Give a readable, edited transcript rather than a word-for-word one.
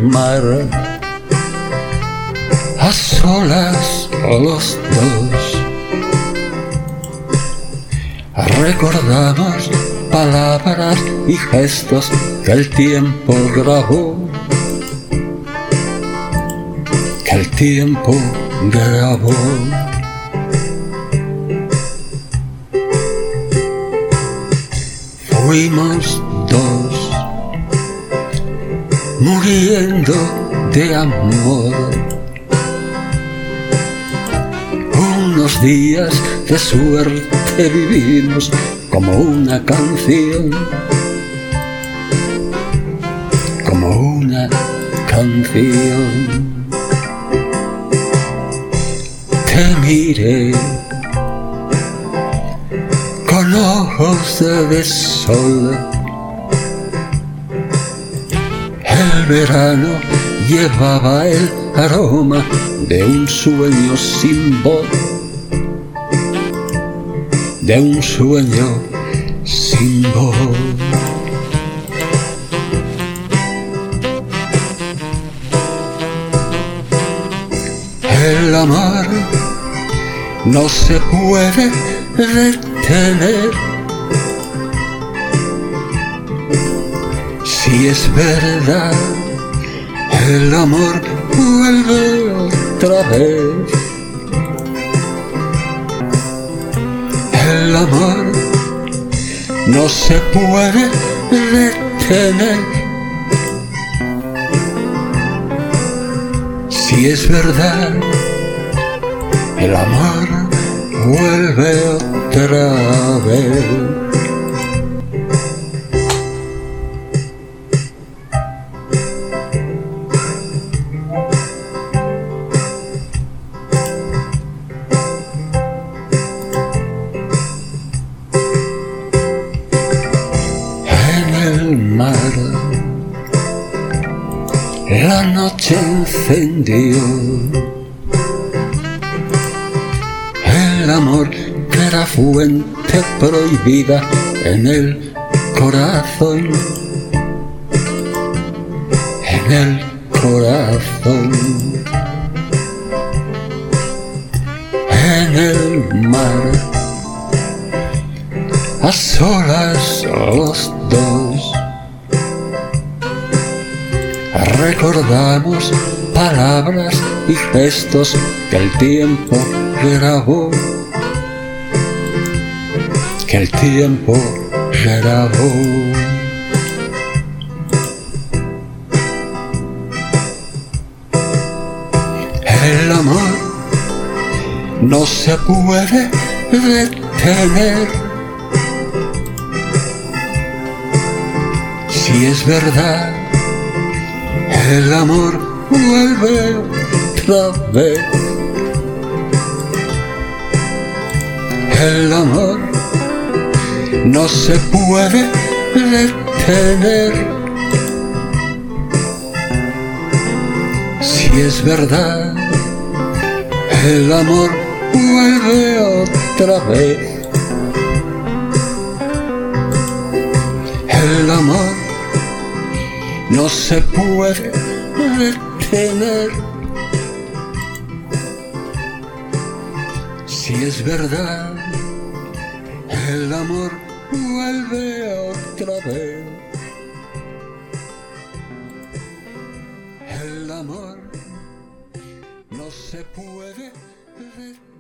mar, a solas los dos, recordamos palabras y gestos que el tiempo grabó, que el tiempo grabó. Fuimos dos, muriendo de amor, unos días de suerte vivimos como una canción, como una canción. Te miré con ojos de sol, el verano llevaba el aroma de un sueño sin voz, de un sueño sin voz. El amor no se puede detener, si es verdad, el amor vuelve otra vez. El amor no se puede detener, si es verdad, el amor vuelve otra vez. Mar, la noche encendió el amor que era fuente prohibida en el corazón, en el corazón. En el mar, a solas los dos, recordamos palabras y gestos que el tiempo grabó, que el tiempo grabó. El amor no se puede detener, si es verdad, el amor vuelve otra vez. El amor no se puede detener, si es verdad, el amor vuelve otra vez. El amor no se puede detener, si es verdad, el amor vuelve otra vez. El amor no se puede detener.